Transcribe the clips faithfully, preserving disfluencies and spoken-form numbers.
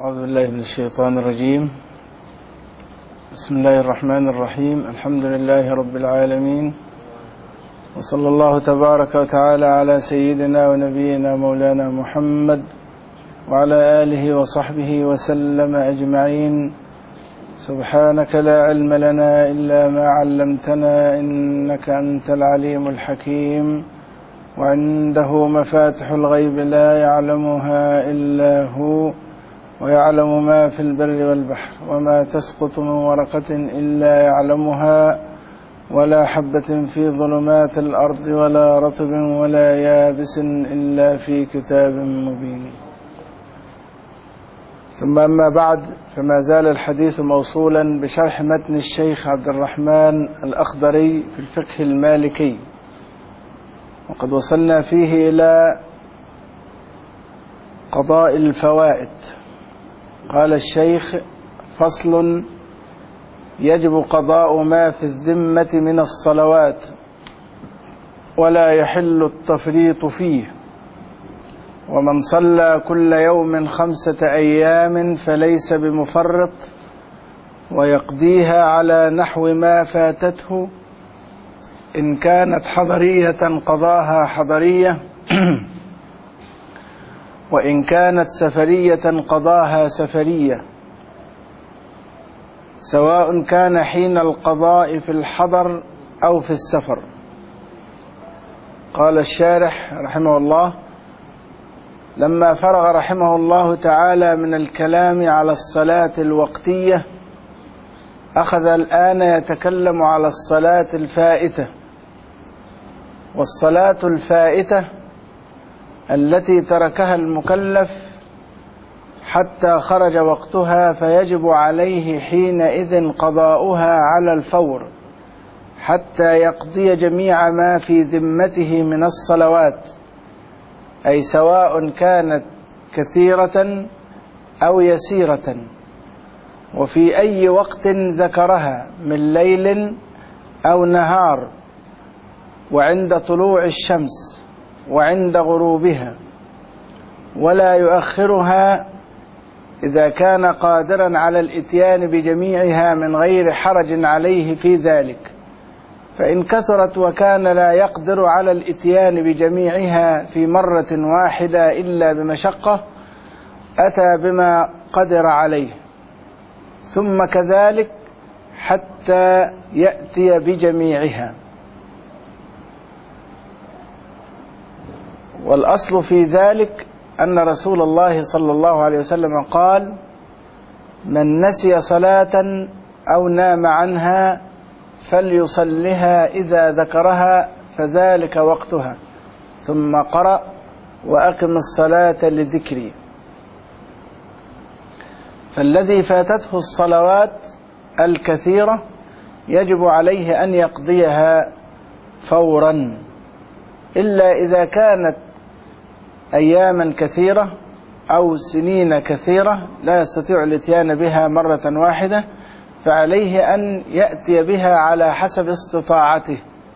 أعوذ بالله من الشيطان الرجيم. بسم الله الرحمن الرحيم. الحمد لله رب العالمين، وصلى الله تبارك وتعالى على سيدنا ونبينا مولانا محمد وعلى آله وصحبه وسلم أجمعين. سبحانك لا علم لنا إلا ما علمتنا، إنك أنت العليم الحكيم. وعنده مفاتح الغيب لا يعلمها إلا هو، ويعلم ما في البر والبحر، وما تسقط من ورقة إلا يعلمها، ولا حبة في ظلمات الأرض ولا رطب ولا يابس إلا في كتاب مبين. ثم أما بعد، فما زال الحديث موصولا بشرح متن الشيخ عبد الرحمن الأخضري في الفقه المالكي، وقد وصلنا فيه إلى قضاء الفوائد. قال الشيخ: فصل: يجب قضاء ما في الذمة من الصلوات، ولا يحل التفريط فيه. ومن صلى كل يوم خمسة أيام فليس بمفرط، ويقضيها على نحو ما فاتته. إن كانت حضرية قضاها حضرية، وإن كانت سفرية قضاها سفرية، سواء كان حين القضاء في الحضر أو في السفر. قال الشارح رحمه الله: لما فرغ رحمه الله تعالى من الكلام على الصلاة الوقتية، أخذ الآن يتكلم على الصلاة الفائتة. والصلاة الفائتة التي تركها المكلف حتى خرج وقتها، فيجب عليه حينئذ قضاؤها على الفور حتى يقضي جميع ما في ذمته من الصلوات، أي سواء كانت كثيرة أو يسيرة، وفي أي وقت ذكرها من ليل أو نهار، وعند طلوع الشمس وعند غروبها، ولا يؤخرها إذا كان قادرا على الإتيان بجميعها من غير حرج عليه في ذلك. فإن كثرت وكان لا يقدر على الإتيان بجميعها في مرة واحدة إلا بمشقة، أتى بما قدر عليه، ثم كذلك حتى يأتي بجميعها. والأصل في ذلك أن رسول الله صلى الله عليه وسلم قال: من نسي صلاة أو نام عنها فليصلها إذا ذكرها فذلك وقتها. ثم قرأ: وأقم الصلاة لذكري. فالذي فاتته الصلوات الكثيرة يجب عليه أن يقضيها فورا، إلا إذا كانت أياما كثيرة أو سنين كثيرة لا يستطيع الاتيان بها مرة واحدة، فعليه أن يأتي بها على حسب استطاعته،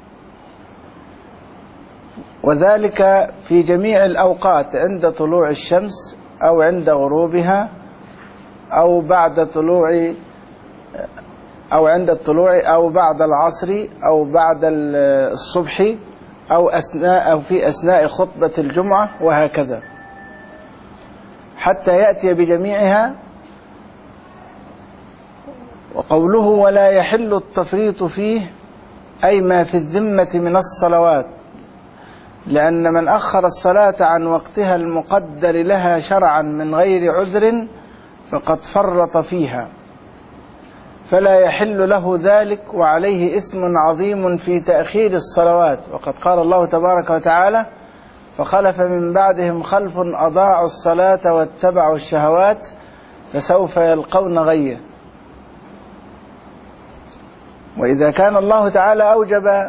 وذلك في جميع الأوقات، عند طلوع الشمس أو عند غروبها، أو بعد طلوع أو عند الطلوع أو بعد العصر أو بعد الصبح أو أثناء أو في أثناء خطبة الجمعة، وهكذا حتى يأتي بجميعها. وقوله: ولا يحل التفريط فيه، أي ما في الذمة من الصلوات، لأن من أخر الصلاة عن وقتها المقدر لها شرعا من غير عذر فقد فرط فيها، فلا يحل له ذلك، وعليه إثم عظيم في تأخير الصلوات. وقد قال الله تبارك وتعالى: فخلف من بعدهم خلف أضاعوا الصلاة واتبعوا الشهوات فسوف يلقون غيا. وإذا كان الله تعالى أوجب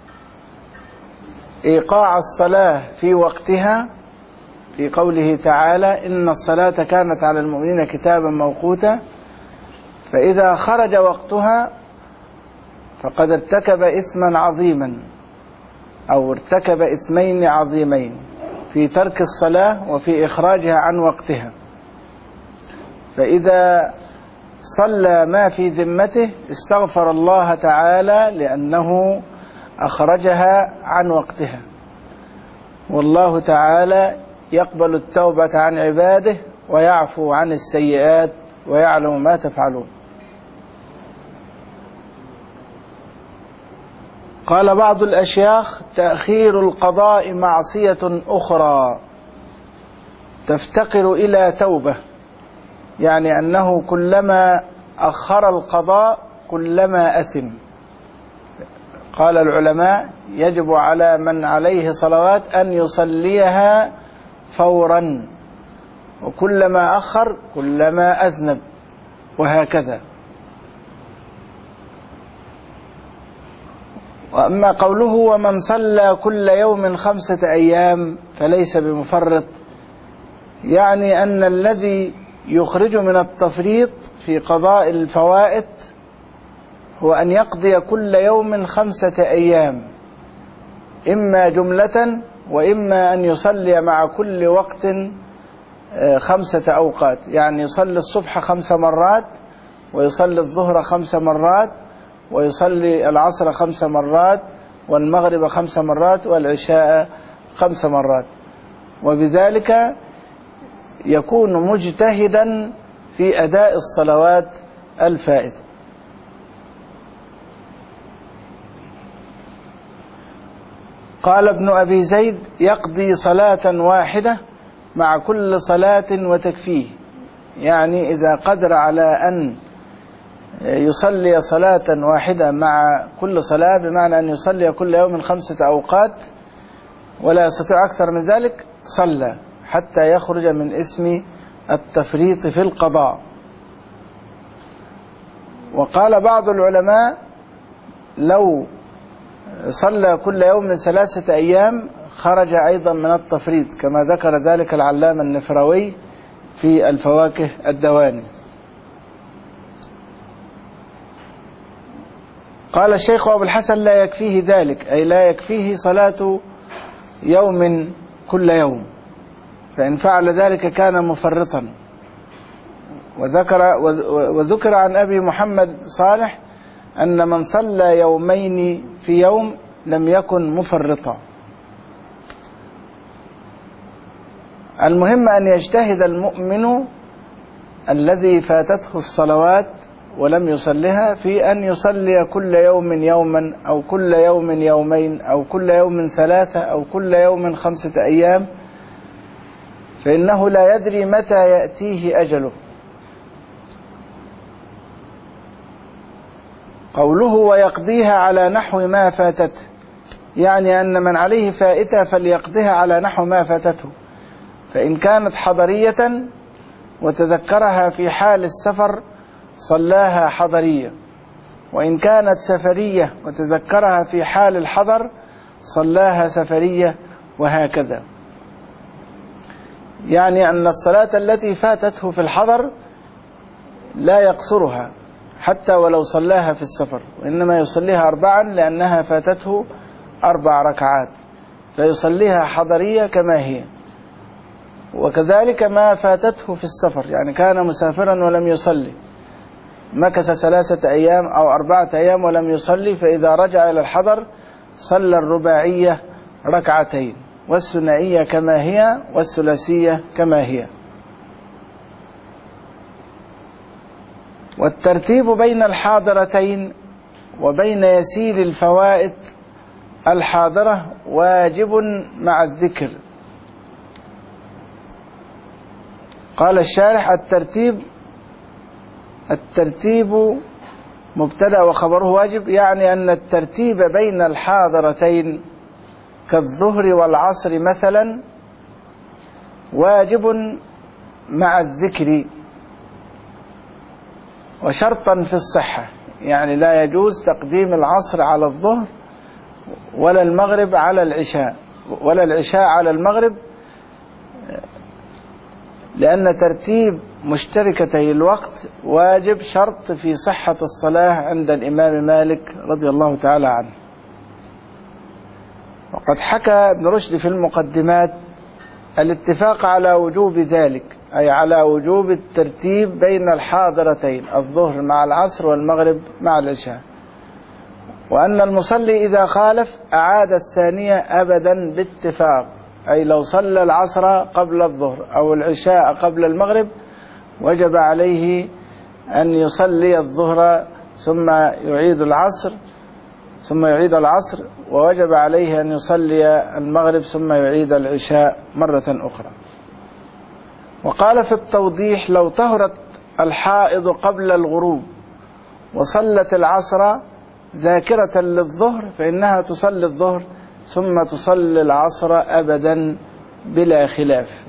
إيقاع الصلاة في وقتها في قوله تعالى: إن الصلاة كانت على المؤمنين كتابا موقوتا، فإذا خرج وقتها فقد ارتكب إثما عظيما، أو ارتكب إثمين عظيمين في ترك الصلاة وفي إخراجها عن وقتها. فإذا صلى ما في ذمته استغفر الله تعالى لأنه أخرجها عن وقتها، والله تعالى يقبل التوبة عن عباده ويعفو عن السيئات ويعلم ما تفعلون. قال بعض الأشياخ: تأخير القضاء معصية أخرى تفتقر إلى توبة، يعني أنه كلما أخر القضاء كلما أثم. قال العلماء: يجب على من عليه صلوات أن يصليها فورا، وكلما أخر كلما أذنب، وهكذا. وأما قوله: ومن صلى كل يوم خمسة أيام فليس بمفرط، يعني أن الذي يخرج من التفريط في قضاء الفوائت هو أن يقضي كل يوم خمسة أيام، إما جملة وإما أن يصلي مع كل وقت خمسة أوقات، يعني يصلي الصبح خمس مرات، ويصلي الظهر خمس مرات، ويصلي العصر خمس مرات، والمغرب خمس مرات، والعشاء خمس مرات، وبذلك يكون مجتهدا في أداء الصلوات الفائتة. قال ابن أبي زيد: يقضي صلاة واحدة مع كل صلاة وتكفيه، يعني إذا قدر على أن يصلي صلاة واحدة مع كل صلاة، بمعنى أن يصلي كل يوم خمسة أوقات ولا يستطيع أكثر من ذلك، صلى حتى يخرج من اسم التفريط في القضاء. وقال بعض العلماء: لو صلى كل يوم ثلاثة أيام خرج أيضا من التفريط، كما ذكر ذلك العلامة النفراوي في الفواكه الدواني. قال الشيخ أبو الحسن: لا يكفيه ذلك، أي لا يكفيه صلاة يوم كل يوم، فإن فعل ذلك كان مفرطا. وذكر, وذكر عن أبي محمد صالح أن من صلى يومين في يوم لم يكن مفرطا. المهم أن يجتهد المؤمن الذي فاتته الصلوات ولم يصلها في أن يصلي كل يوم يوما، أو كل يوم يومين، أو كل يوم ثلاثة، أو كل يوم خمسة أيام، فإنه لا يدري متى يأتيه أجله. قوله: ويقضيها على نحو ما فاتته، يعني أن من عليه فائتة فليقضيها على نحو ما فاتته، فإن كانت حضرية وتذكرها في حال السفر صلاها حضرية، وإن كانت سفرية وتذكرها في حال الحضر صلاها سفرية، وهكذا. يعني أن الصلاة التي فاتته في الحضر لا يقصرها حتى ولو صلاها في السفر، وإنما يصليها أربعا لأنها فاتته أربع ركعات، فيصليها حضرية كما هي. وكذلك ما فاتته في السفر، يعني كان مسافرا ولم يصلي، مكث ثلاثة أيام أو أربعة أيام ولم يصلي، فإذا رجع إلى الحضر صلى الرباعية ركعتين، والثنائية كما هي، والثلاثية كما هي. والترتيب بين الحاضرتين وبين يسير الفوائت الحاضرة واجب مع الذكر. قال الشارح: الترتيب الترتيب مبتدأ وخبره واجب، يعني أن الترتيب بين الحاضرتين كالظهر والعصر مثلا واجب مع الذكر، وشرطا في الصحة، يعني لا يجوز تقديم العصر على الظهر ولا المغرب على العشاء ولا العشاء على المغرب، لأن ترتيب مشتركتي الوقت واجب شرط في صحة الصلاة عند الإمام مالك رضي الله تعالى عنه. وقد حكى ابن رشد في المقدمات الاتفاق على وجوب ذلك، أي على وجوب الترتيب بين الحاضرتين الظهر مع العصر والمغرب مع العشاء، وأن المصلي إذا خالف أعاد الثانية أبدا باتفاق، أي لو صلى العصر قبل الظهر أو العشاء قبل المغرب وجب عليه أن يصلي الظهر ثم يعيد العصر ثم يعيد العصر ووجب عليه أن يصلي المغرب ثم يعيد العشاء مرة أخرى. وقال في التوضيح: لو طهرت الحائض قبل الغروب وصلت العصر ذاكرة للظهر فإنها تصلي الظهر ثم تصلي العصر أبدا بلا خلاف.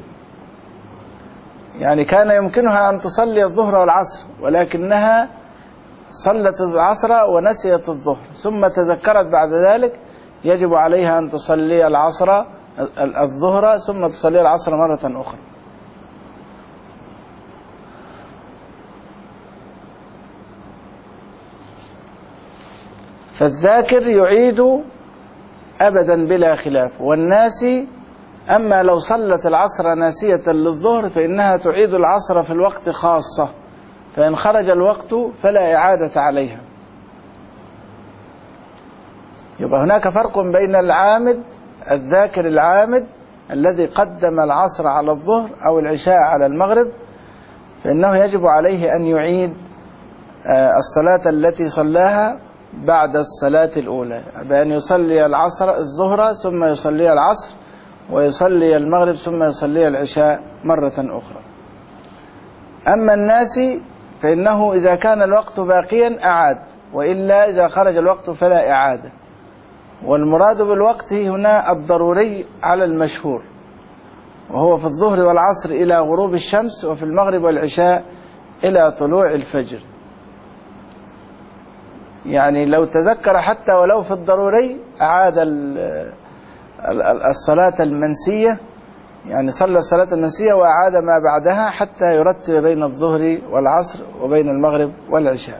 يعني كان يمكنها أن تصلي الظهر والعصر، ولكنها صلت العصر ونسيت الظهر ثم تذكرت بعد ذلك، يجب عليها أن تصلي العصر الظهر ثم تصلي العصر مرة أخرى. فالذاكر يعيد أبدا بلا خلاف، والناسي أما لو صلت العصر ناسية للظهر فإنها تعيد العصر في الوقت خاصة، فإن خرج الوقت فلا إعادة عليها. يبقى هناك فرق بين العامد الذاكر العامد الذي قدم العصر على الظهر أو العشاء على المغرب، فإنه يجب عليه أن يعيد الصلاة التي صلاها بعد الصلاة الأولى، بأن يصلي العصر الظهر ثم يصلي العصر ويصلي المغرب ثم يصلي العشاء مرة أخرى. أما الناسي فإنه إذا كان الوقت باقيا أعاد، وإلا إذا خرج الوقت فلا إعادة. والمراد بالوقت هنا الضروري على المشهور، وهو في الظهر والعصر إلى غروب الشمس، وفي المغرب والعشاء إلى طلوع الفجر. يعني لو تذكر حتى ولو في الضروري أعاد الصلاة المنسية، يعني صلى الصلاة المنسية وأعاد ما بعدها حتى يرتب بين الظهر والعصر وبين المغرب والعشاء.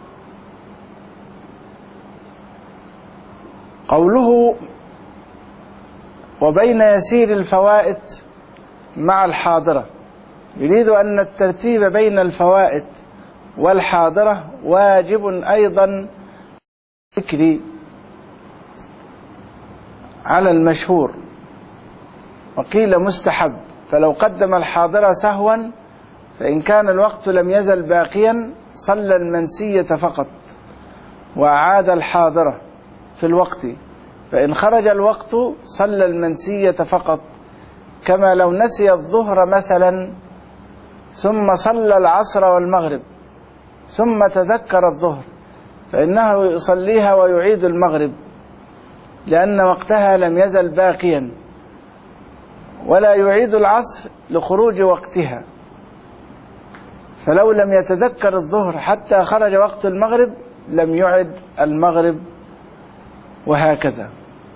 قوله وبين يسير الفوائت مع الحاضرة، يريد أن الترتيب بين الفوائت والحاضرة واجب أيضا ذكري على المشهور، وقيل مستحب. فلو قدم الحاضرة سهوا فإن كان الوقت لم يزل باقيا صلى المنسية فقط وأعاد الحاضرة في الوقت، فإن خرج الوقت صلى المنسية فقط، كما لو نسي الظهر مثلا ثم صلى العصر والمغرب ثم تذكر الظهر فإنه يصليها ويعيد المغرب لأن وقتها لم يزل باقيا، ولا يعيد العصر لخروج وقتها. فلو لم يتذكر الظهر حتى خرج وقت المغرب لم يعد المغرب، وهكذا.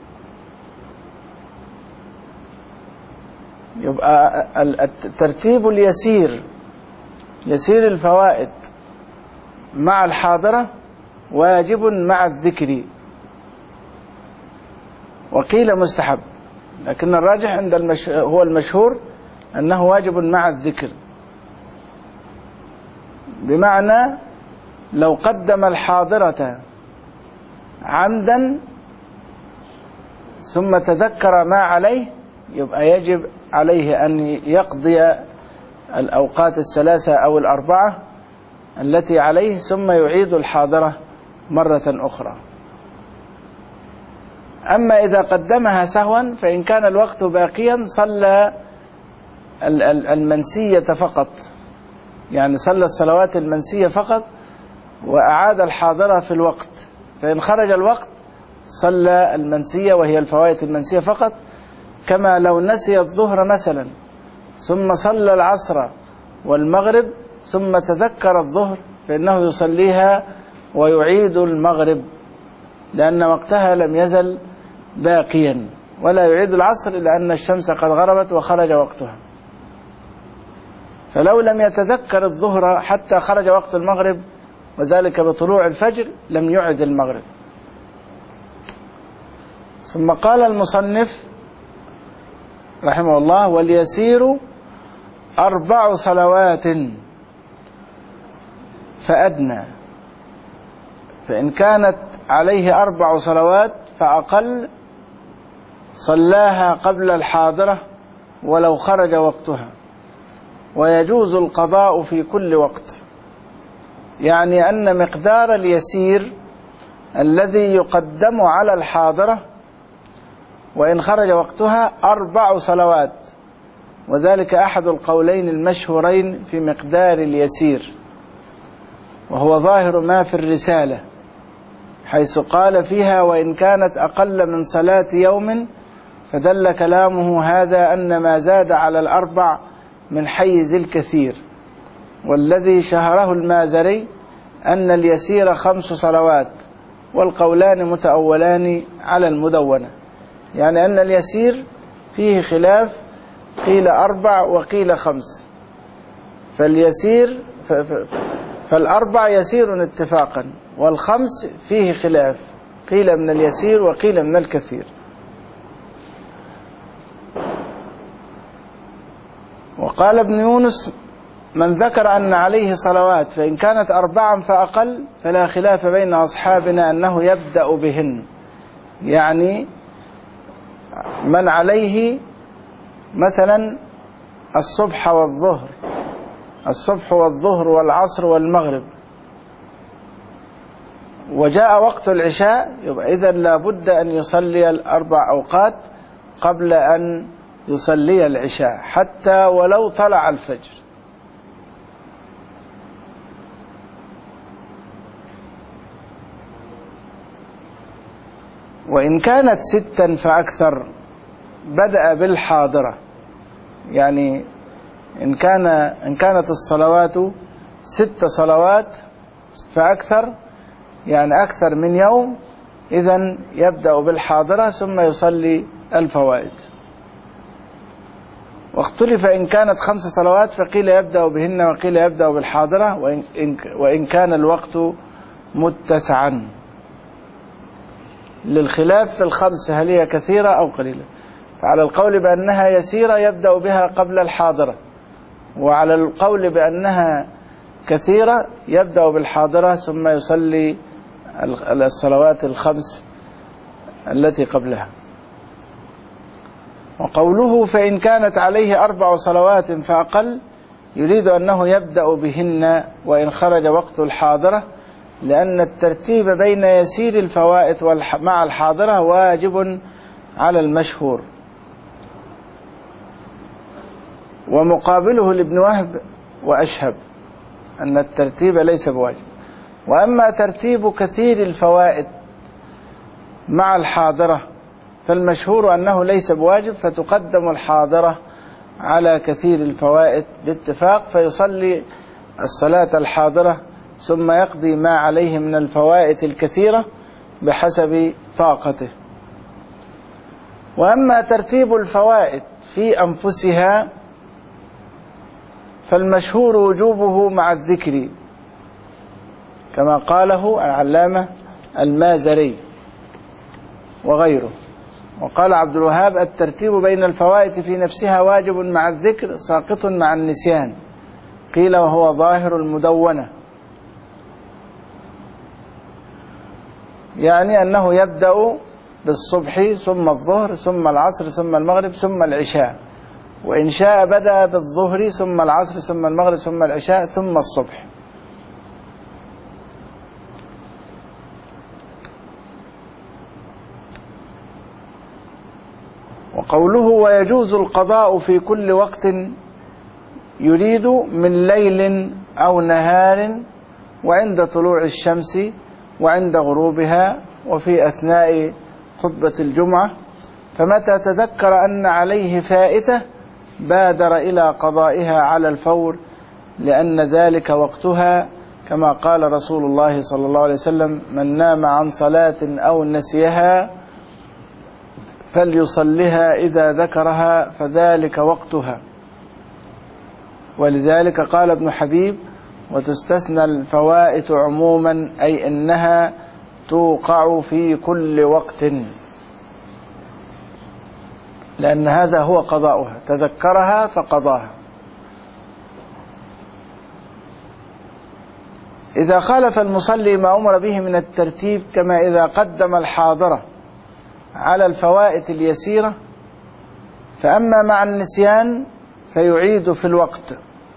يبقى الترتيب اليسير يسير الفوائد مع الحاضرة واجب مع الذكر، وقيل مستحب، لكن الراجح عند المش... هو المشهور أنه واجب مع الذكر، بمعنى لو قدم الحاضرة عمدا ثم تذكر ما عليه يبقى يجب عليه أن يقضي الأوقات الثلاثة أو الأربعة التي عليه ثم يعيد الحاضرة مرة أخرى. أما إذا قدمها سهوا فإن كان الوقت باقيا صلى المنسية فقط، يعني صلى الصلوات المنسية فقط وأعاد الحاضرة في الوقت، فإن خرج الوقت صلى المنسية وهي الفوائت المنسية فقط، كما لو نسي الظهر مثلا ثم صلى العصر والمغرب ثم تذكر الظهر فإنه يصليها ويعيد المغرب لأن وقتها لم يزل باقيا، ولا يعيد العصر لأن الشمس قد غربت وخرج وقتها. فلو لم يتذكر الظهر حتى خرج وقت المغرب وذلك بطلوع الفجر لم يعد المغرب. ثم قال المصنف رحمه الله: واليسير أربع صلوات فأدنى، فإن كانت عليه أربع صلوات فأقل صلاها قبل الحاضرة ولو خرج وقتها، ويجوز القضاء في كل وقت. يعني أن مقدار اليسير الذي يقدم على الحاضرة وإن خرج وقتها أربع صلوات، وذلك أحد القولين المشهورين في مقدار اليسير، وهو ظاهر ما في الرسالة، حيث قال فيها: وإن كانت أقل من صلاة يوم، فدل كلامه هذا أن ما زاد على الأربع من حيز الكثير. والذي شهره المازري أن اليسير خمس صلوات، والقولان متأولان على المدونة، يعني أن اليسير فيه خلاف، قيل أربع وقيل خمس. فاليسير فالأربع يسير اتفاقا، والخمس فيه خلاف، قيل من اليسير وقيل من الكثير. وقال ابن يونس: من ذكر أن عليه صلوات فإن كانت أربعا فأقل فلا خلاف بين أصحابنا أنه يبدأ بهن. يعني من عليه مثلا الصبح والظهر الصبح والظهر والعصر والمغرب، وجاء وقت العشاء، يبقى إذن لا بد أن يصلي الأربع أوقات قبل أن يصلي العشاء حتى ولو طلع الفجر. وإن كانت ستا فأكثر بدأ بالحاضرة. يعني إن كان إن كانت الصلوات ست صلوات فأكثر، يعني أكثر من يوم، إذن يبدأ بالحاضرة ثم يصلي الفوائد. واختلف إن كانت خمس صلوات فقيل يبدأ بهن وقيل يبدأ بالحاضرة، وإن, وإن كان الوقت متسعا، للخلاف في الخمس هل هي كثيرة أو قليلة. فعلى القول بأنها يسيرة يبدأ بها قبل الحاضرة، وعلى القول بأنها كثيرة يبدأ بالحاضرة ثم يصلي الصلوات الخمس التي قبلها. وقوله فإن كانت عليه أربع صلوات فأقل يريد أنه يبدأ بهن وإن خرج وقت الحاضرة، لأن الترتيب بين يسير الفوائت مع الحاضرة واجب على المشهور. ومقابله لابن وهب وأشهب أن الترتيب ليس بواجب. وأما ترتيب كثير الفوائد مع الحاضرة فالمشهور أنه ليس بواجب، فتقدم الحاضرة على كثير الفوائد باتفاق، فيصلي الصلاة الحاضرة ثم يقضي ما عليه من الفوائد الكثيرة بحسب طاقته. وأما ترتيب الفوائد في أنفسها فالمشهور وجوبه مع الذكر، كما قاله العلامة المازري وغيره. وقال عبد الوهاب الترتيب بين الفوائد في نفسها واجب مع الذكر ساقط مع النسيان، قيل وهو ظاهر المدونة، يعني أنه يبدأ بالصبح ثم الظهر ثم العصر ثم المغرب ثم العشاء، وإن شاء بدأ بالظهر ثم العصر ثم المغرب ثم العشاء ثم الصبح. وقوله ويجوز القضاء في كل وقت يريد من ليل أو نهار، وعند طلوع الشمس وعند غروبها، وفي أثناء خطبة الجمعة. فمتى تذكر أن عليه فائتة بادر إلى قضائها على الفور، لأن ذلك وقتها، كما قال رسول الله صلى الله عليه وسلم من نام عن صلاة أو نسيها فليصلها إذا ذكرها فذلك وقتها. ولذلك قال ابن حبيب وتستثنى الفوائت عموما، أي أنها توقع في كل وقت، لأن هذا هو قضاؤها، تذكرها فقضاها. إذا خالف المصلي ما أمر به من الترتيب، كما إذا قدم الحاضرة على الفوائت اليسيرة، فأما مع النسيان فيعيد في الوقت،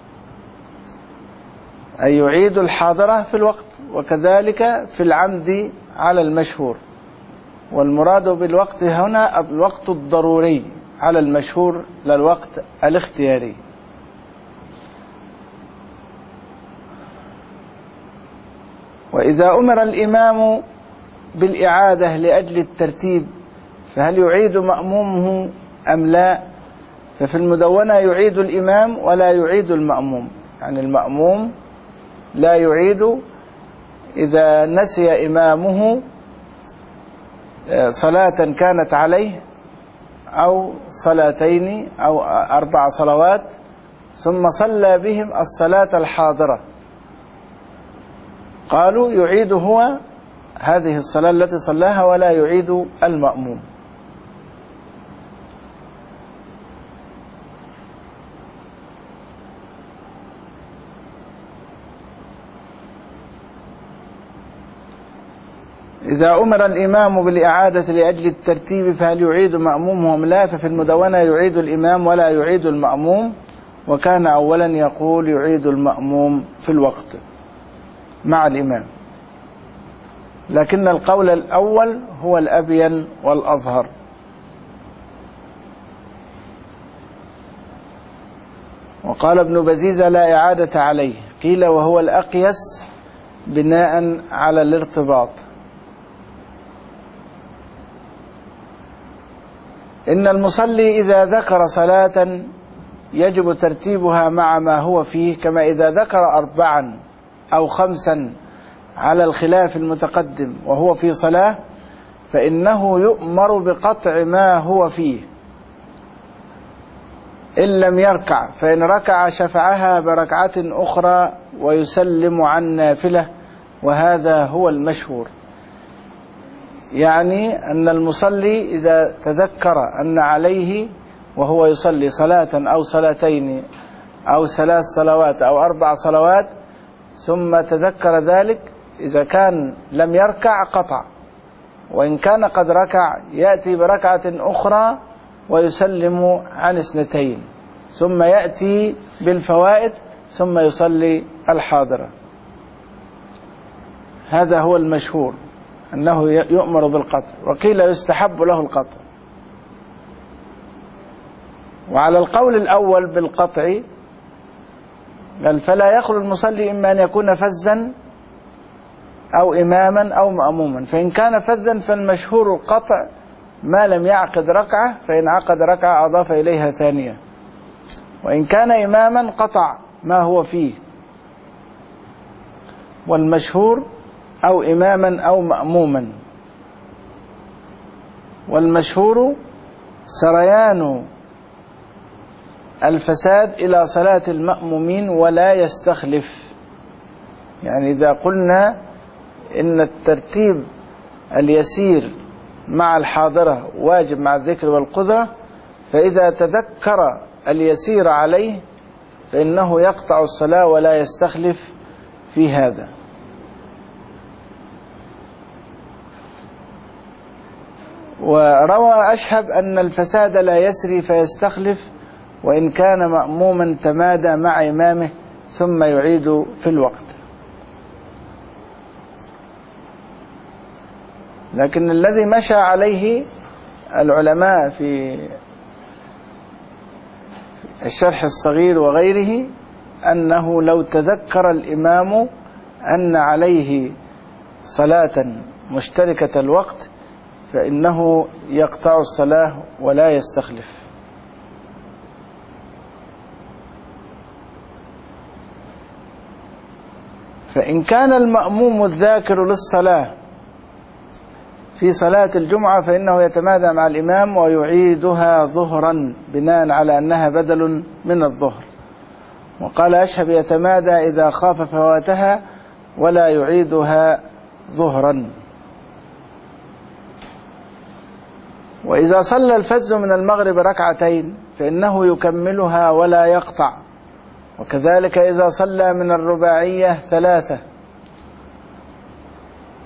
أي يعيد الحاضرة في الوقت، وكذلك في العمد على المشهور. والمراد بالوقت هنا الوقت الضروري على المشهور، لا الوقت الاختياري. وإذا أمر الإمام بالإعادة لأجل الترتيب فهل يعيد مأمومه أم لا؟ ففي المدونة يعيد الإمام ولا يعيد المأموم، يعني المأموم لا يعيد إذا نسي إمامه صلاة كانت عليه أو صلاتين أو أربع صلوات ثم صلى بهم الصلاة الحاضرة، قالوا يعيد هو هذه الصلاة التي صلاها ولا يعيد المأموم. إذا أمر الإمام بالإعادة لأجل الترتيب فهل يعيد مأمومه أم لا؟ ففي المدونة يعيد الإمام ولا يعيد المأموم، وكان أولا يقول يعيد المأموم في الوقت مع الإمام، لكن القول الأول هو الأبين والأظهر. وقال ابن بزيزة لا إعادة عليه، قيل وهو الأقيس بناء على الارتباط. إن المصلي إذا ذكر صلاة يجب ترتيبها مع ما هو فيه، كما إذا ذكر أربعا أو خمسا على الخلاف المتقدم وهو في صلاة فإنه يؤمر بقطع ما هو فيه إن لم يركع، فإن ركع شفعها بركعة أخرى ويسلم عن نافلة، وهذا هو المشهور. يعني أن المصلي إذا تذكر أن عليه وهو يصلي صلاة أو صلاتين أو ثلاث صلوات أو أربع صلوات ثم تذكر ذلك، إذا كان لم يركع قطع، وإن كان قد ركع يأتي بركعة أخرى ويسلم عن اثنتين، ثم يأتي بالفوائد ثم يصلي الحاضرة. هذا هو المشهور أنه يؤمر بالقطع، وقيل يستحب له القطع. وعلى القول الأول بالقطع بل فلا يخلو المصلي إما أن يكون فزا أو إماما أو مأموما، فإن كان فزا فالمشهور القطع ما لم يعقد ركعة، فإن عقد ركعة أضاف إليها ثانية، وإن كان إماما قطع ما هو فيه. والمشهور أو إماما أو مأموما، والمشهور سريان الفساد إلى صلاة المأمومين ولا يستخلف. يعني إذا قلنا إن الترتيب اليسير مع الحاضرة واجب مع الذكر والقدرة، فإذا تذكر اليسير عليه فإنه يقطع الصلاة ولا يستخلف في هذا. وروى أشهب أن الفساد لا يسري فيستخلف، وإن كان مأموما تمادى مع إمامه ثم يعيد في الوقت. لكن الذي مشى عليه العلماء في الشرح الصغير وغيره أنه لو تذكر الإمام أن عليه صلاة مشتركة الوقت فإنه يقطع الصلاة ولا يستخلف. فإن كان المأموم الذاكر للصلاة في صلاة الجمعة فإنه يتمادى مع الإمام ويعيدها ظهرا بناء على أنها بدل من الظهر. وقال أشهب يتمادى إذا خاف فواتها ولا يعيدها ظهرا. وإذا صلى الفز من المغرب ركعتين فإنه يكملها ولا يقطع، وكذلك إذا صلى من الرباعية ثلاثة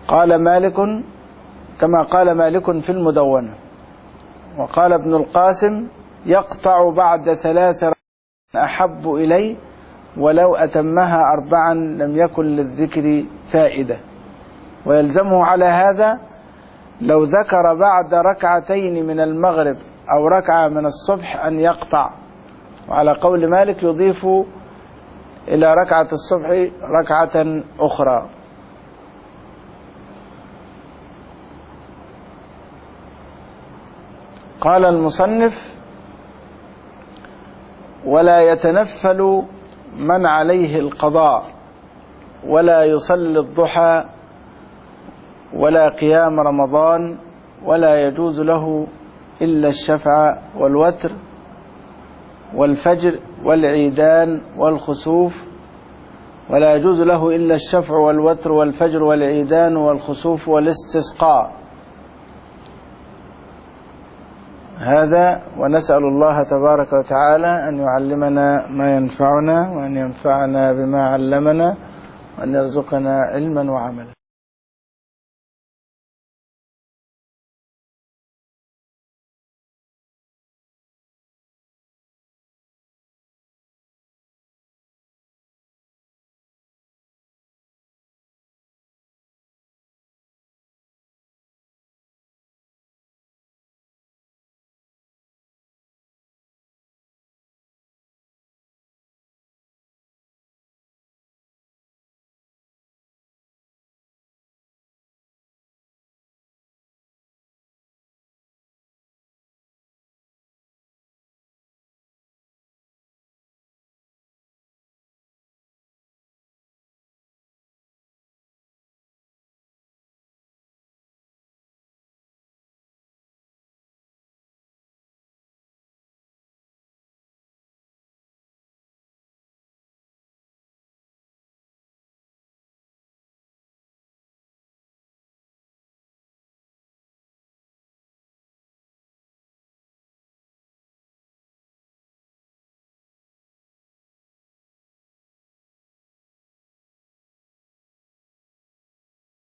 قال مالك كما قال مالك في المدونة. وقال ابن القاسم يقطع بعد ثلاث أحب إلي ولو أتمها أربعا لم يكن للذكر فائدة. ويلزمه على هذا لو ذكر بعد ركعتين من المغرب أو ركعة من الصبح أن يقطع. وعلى قول مالك يضيف إلى ركعة الصبح ركعة أخرى. قال المصنف ولا يتنفل من عليه القضاء ولا يصلي الضحى ولا قيام رمضان ولا يجوز له إلا الشفع والوتر والفجر والعيدان والخسوف ولا يجوز له إلا الشفع والوتر والفجر والعيدان والخسوف والاستسقاء. هذا ونسأل الله تبارك وتعالى أن يعلمنا ما ينفعنا وأن ينفعنا بما علمنا وأن يرزقنا علما وعملا.